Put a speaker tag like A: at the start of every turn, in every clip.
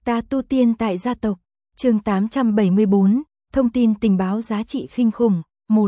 A: Ta tu tiên tại gia tộc, chương 874, thông tin tình báo giá trị kinh khủng, 1.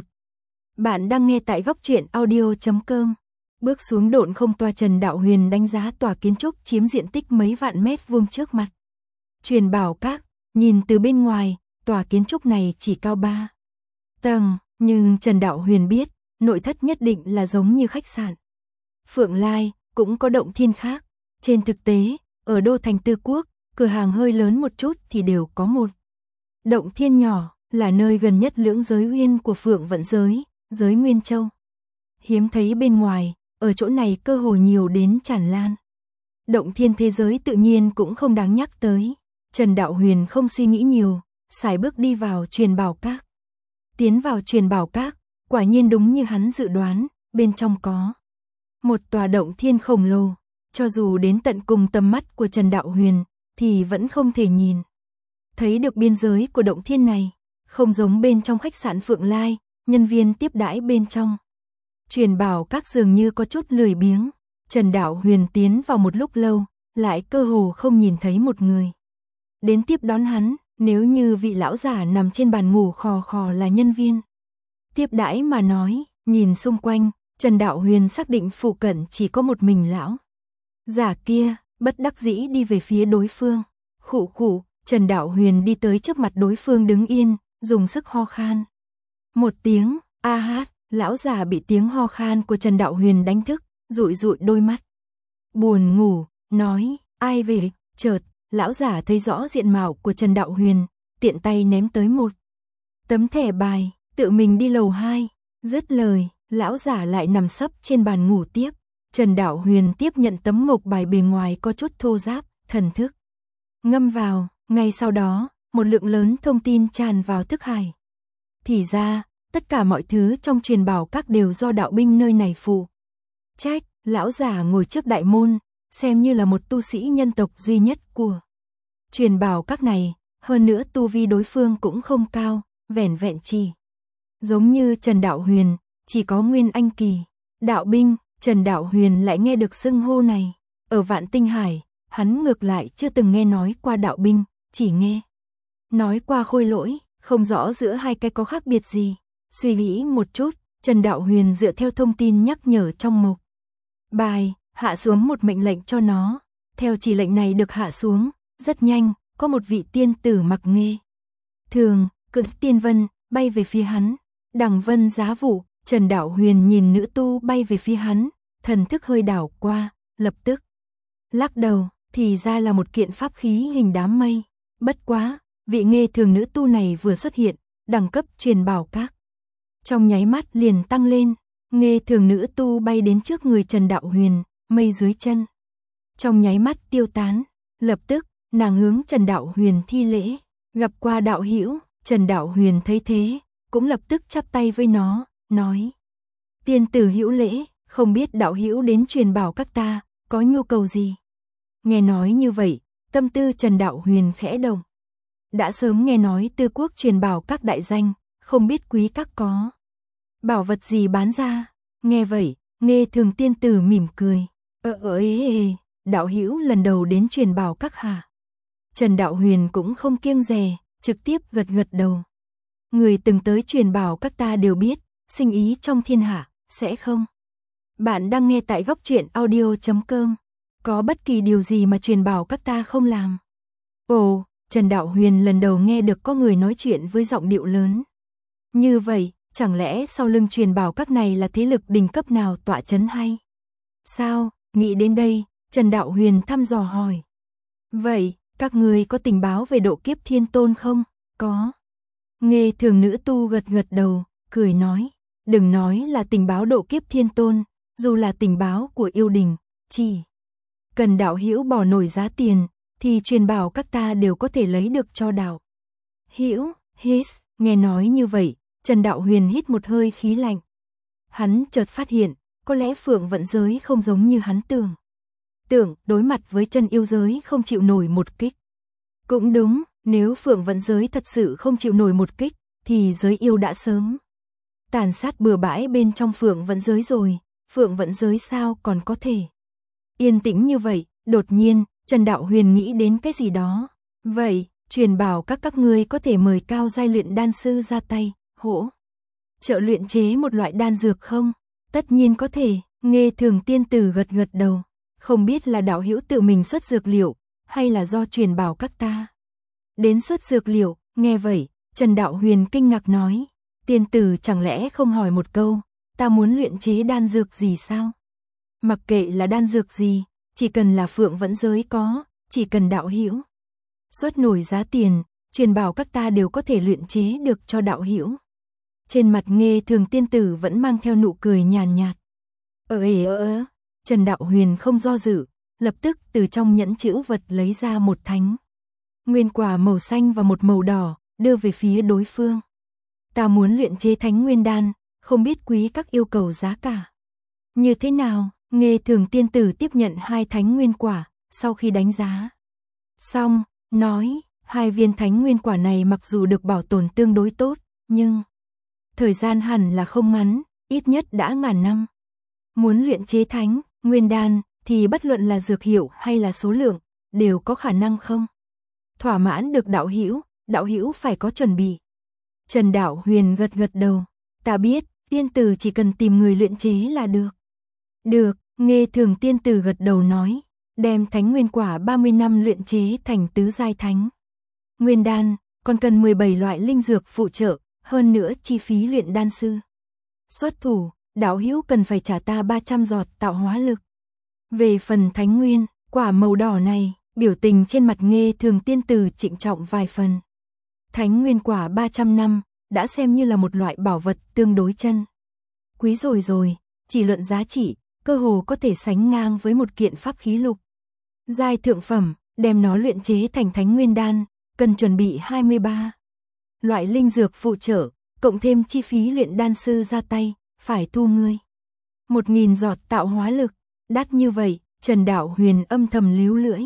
A: Bạn đang nghe tại góc truyện audio.com. Bước xuống độn không toa, Trần Đạo Huyền đánh giá tòa kiến trúc chiếm diện tích mấy vạn mét vuông trước mặt. Truyền bảo các, nhìn từ bên ngoài, tòa kiến trúc này chỉ cao 3 tầng, nhưng Trần Đạo Huyền biết, nội thất nhất định là giống như khách sạn. Phượng Lai cũng có động thiên khác. Trên thực tế, ở đô thành Tư Quốc, cửa hàng hơi lớn một chút thì đều có một động thiên nhỏ, là nơi gần nhất lưỡng giới uyên của Phượng Vận giới, giới Nguyên Châu. Hiếm thấy bên ngoài, ở chỗ này cơ hồ nhiều đến tràn lan. Động thiên thế giới tự nhiên cũng không đáng nhắc tới. Trần Đạo Huyền không suy nghĩ nhiều, sải bước đi vào truyền bảo các. Tiến vào truyền bảo các, quả nhiên đúng như hắn dự đoán, bên trong có một tòa động thiên khổng lồ, cho dù đến tận cùng tầm mắt của Trần Đạo Huyền, thì vẫn không thể nhìn thấy được biên giới của động thiên này, không giống bên trong khách sạn Phượng Lai, nhân viên tiếp đãi bên trong truyền bảo các dường như có chút lười biếng. Trần Đạo Huyền tiến vào một lúc lâu, lại cơ hồ không nhìn thấy một người đến tiếp đón hắn. Nếu như vị lão giả nằm trên bàn ngủ khò khò là nhân viên tiếp đãi mà nói, nhìn xung quanh, Trần Đạo Huyền xác định phụ cận chỉ có một mình lão giả kia, bất đắc dĩ đi về phía đối phương. Khụ khụ, Trần Đạo Huyền đi tới trước mặt đối phương đứng yên, dùng sức ho khan một tiếng. A hát, lão giả bị tiếng ho khan của Trần Đạo Huyền đánh thức, dụi dụi đôi mắt buồn ngủ, nói, ai về? Chợt, lão giả thấy rõ diện mạo của Trần Đạo Huyền, tiện tay ném tới một tấm thẻ bài, tự mình đi lầu 2. Dứt lời, lão giả lại nằm sấp trên bàn ngủ tiếp. Trần Đạo Huyền tiếp nhận tấm mộc bài, bề ngoài có chút thô ráp, thần thức ngâm vào, ngay sau đó, một lượng lớn thông tin tràn vào thức hải. Thì ra, tất cả mọi thứ trong truyền bảo các đều do đạo binh nơi này phụ trách. Lão giả ngồi trước đại môn, xem như là một tu sĩ nhân tộc duy nhất của truyền bảo các này, hơn nữa tu vi đối phương cũng không cao, vẻn vẹn chỉ giống như Trần Đạo Huyền, chỉ có Nguyên Anh kỳ. Đạo binh, Trần Đạo Huyền lại nghe được xưng hô này. Ở Vạn Tinh Hải, hắn ngược lại chưa từng nghe nói qua đạo binh, chỉ nghe nói qua khôi lỗi, không rõ giữa hai cái có khác biệt gì. Suy nghĩ một chút, Trần Đạo Huyền dựa theo thông tin nhắc nhở trong mộc bài, hạ xuống một mệnh lệnh cho nó. Theo chỉ lệnh này được hạ xuống, rất nhanh, có một vị tiên tử mặc nghê thường, cưỡi tiên vân, bay về phía hắn. Đằng vân giá vụ, Trần Đạo Huyền nhìn nữ tu bay về phía hắn, thần thức hơi đảo qua, lập tức lắc đầu, thì ra là một kiện pháp khí hình đám mây. Bất quá, vị nghê thường nữ tu này vừa xuất hiện, đẳng cấp truyền bảo các trong nháy mắt liền tăng lên. Nghê thường nữ tu bay đến trước người Trần Đạo Huyền, mây dưới chân trong nháy mắt tiêu tán. Lập tức, nàng hướng Trần Đạo Huyền thi lễ, gặp qua đạo hữu. Trần Đạo Huyền thấy thế, cũng lập tức chắp tay với nó, nói: tiên tử hữu lễ, không biết đạo hữu đến truyền bảo các ta có nhu cầu gì? Nghe nói như vậy, tâm tư Trần Đạo Huyền khẽ động. Đã sớm nghe nói Tư Quốc truyền bảo các đại danh, không biết quý các có bảo vật gì bán ra. Nghe vậy, nghê thường tiên tử mỉm cười, đạo hữu lần đầu đến truyền bảo các hả? Trần Đạo Huyền cũng không kiêng dè, trực tiếp gật gật đầu. Người từng tới truyền bảo các ta đều biết, sinh ý trong thiên hạ, sẽ không. Bạn đang nghe tại góc truyện audio.com. Có bất kỳ điều gì mà truyền bảo các ta không làm? Ồ, Trần Đạo Huyền lần đầu nghe được có người nói chuyện với giọng điệu lớn như vậy, chẳng lẽ sau lưng truyền bảo các này là thế lực đỉnh cấp nào tọa chấn hay sao? Nghĩ đến đây, Trần Đạo Huyền thăm dò hỏi: vậy, các người có tình báo về độ kiếp thiên tôn không? Có. Nghê thường nữ tu gật gật đầu, cười nói: đừng nói là tình báo độ kiếp thiên tôn, dù là tình báo của yêu đình, chỉ cần đạo hữu bỏ nổi giá tiền, thì truyền bảo các ta đều có thể lấy được cho đạo hữu. Hít, nghe nói như vậy, Trần Đạo Huyền hít một hơi khí lạnh. Hắn chợt phát hiện, có lẽ Phượng Vận giới không giống như hắn tưởng, đối mặt với chân yêu giới không chịu nổi một kích. Cũng đúng, nếu Phượng Vận giới thật sự không chịu nổi một kích, thì giới yêu đã sớm tàn sát bừa bãi bên trong Phượng Vận giới rồi. Phượng Vận giới sao còn có thể yên tĩnh như vậy? Đột nhiên, Trần Đạo Huyền nghĩ đến cái gì đó. Vậy, truyền bảo các ngươi có thể mời cao giai luyện đan sư ra tay, hỗ trợ luyện chế một loại đan dược không? Tất nhiên có thể, Nghê Thường tiên tử gật gật đầu, không biết là đạo hữu tự mình xuất dược liệu, hay là do truyền bảo các ta. Đến xuất dược liệu, nghe vậy, Trần Đạo Huyền kinh ngạc nói, tiên tử chẳng lẽ không hỏi một câu, ta muốn luyện chế đan dược gì sao? Mặc kệ là đan dược gì, chỉ cần là Phượng Vẫn giới có, chỉ cần đạo hữu xuất nổi giá tiền, truyền bảo các ta đều có thể luyện chế được cho đạo hữu. Trên mặt Nghê Thường tiên tử vẫn mang theo nụ cười nhàn nhạt. Trần Đạo Huyền không do dự, lập tức từ trong nhẫn chữ vật lấy ra một thánh nguyên quả màu xanh và một màu đỏ, đưa về phía đối phương. Ta muốn luyện chế thánh nguyên đan, không biết quý các yêu cầu giá cả như thế nào? Nghê Thường tiên tử tiếp nhận hai thánh nguyên quả, sau khi đánh giá xong, nói, hai viên thánh nguyên quả này mặc dù được bảo tồn tương đối tốt, nhưng thời gian hẳn là không ngắn, ít nhất đã ngàn năm. Muốn luyện chế thánh nguyên đan thì bất luận là dược hiệu hay là số lượng, đều có khả năng không thỏa mãn được đạo hữu phải có chuẩn bị. Trần Đạo Huyền gật gật đầu, ta biết, tiên tử chỉ cần tìm người luyện chế là được. Được, Nghê Thường tiên tử gật đầu nói, đem thánh nguyên quả 30 năm luyện chế thành tứ giai thánh nguyên đan, còn cần 17 loại linh dược phụ trợ, hơn nữa chi phí luyện đan sư xuất thủ, đạo hữu cần phải trả ta 300 giọt tạo hóa lực. Về phần thánh nguyên quả màu đỏ này, biểu tình trên mặt Nghê Thường tiên tử trịnh trọng vài phần. Thánh nguyên quả 300 năm, đã xem như là một loại bảo vật tương đối chân quý rồi, chỉ luận giá trị, cơ hồ có thể sánh ngang với một kiện pháp khí lục giai thượng phẩm, đem nó luyện chế thành thánh nguyên đan, cần chuẩn bị 23 loại linh dược phụ trợ, cộng thêm chi phí luyện đan sư ra tay, phải thu ngươi 1000 giọt tạo hóa lực. Đắt như vậy, Trần Đạo Huyền âm thầm líu lưỡi,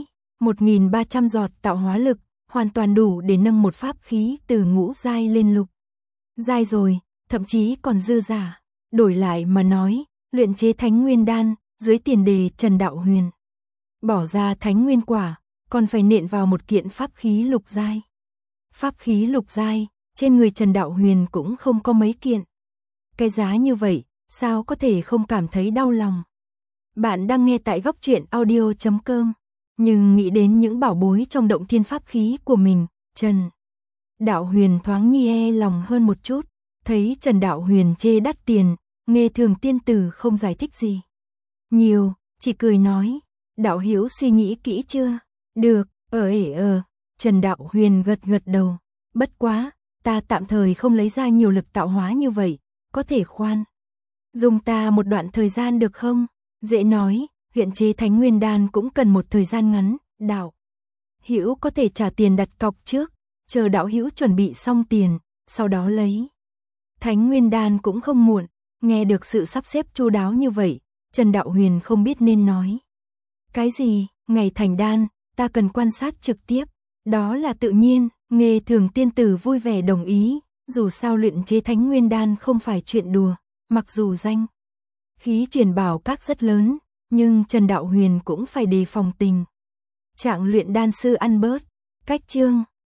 A: 1300 giọt tạo hóa lực, hoàn toàn đủ để nâng một pháp khí từ ngũ giai lên lục giai rồi, thậm chí còn dư giả. Đổi lại mà nói, luyện chế thánh nguyên đan, dưới tiền đề Trần Đạo Huyền bỏ ra thánh nguyên quả, còn phải nện vào một kiện pháp khí lục giai. Pháp khí lục giai, trên người Trần Đạo Huyền cũng không có mấy kiện. Cái giá như vậy, sao có thể không cảm thấy đau lòng. Bạn đang nghe tại góc truyện audio.com, nhưng nghĩ đến những bảo bối trong động thiên pháp khí của mình, Trần Đạo Huyền thoáng nhi e lòng hơn một chút. Thấy Trần Đạo Huyền chê đắt tiền, Nghê Thường tiên tử không giải thích gì nhiều, chỉ cười nói, đạo hữu suy nghĩ kỹ chưa? Được, Trần Đạo Huyền gật gật đầu, bất quá, ta tạm thời không lấy ra nhiều lực tạo hóa như vậy, có thể khoan dùng ta một đoạn thời gian được không? Dễ nói, luyện chế thánh nguyên đan cũng cần một thời gian ngắn, đạo hữu có thể trả tiền đặt cọc trước, chờ đạo hữu chuẩn bị xong tiền, sau đó lấy thánh nguyên đan cũng không muộn. Nghe được sự sắp xếp chu đáo như vậy, Trần Đạo Huyền không biết nên nói cái gì. Ngày thành đan, ta cần quan sát trực tiếp, đó là tự nhiên. Nghê Thường tiên tử vui vẻ đồng ý, dù sao luyện chế thánh nguyên đan không phải chuyện đùa, mặc dù danh khí truyền bảo các rất lớn, nhưng Trần Đạo Huyền cũng phải đề phòng tình trạng luyện đan sư ăn bớt. Cách chương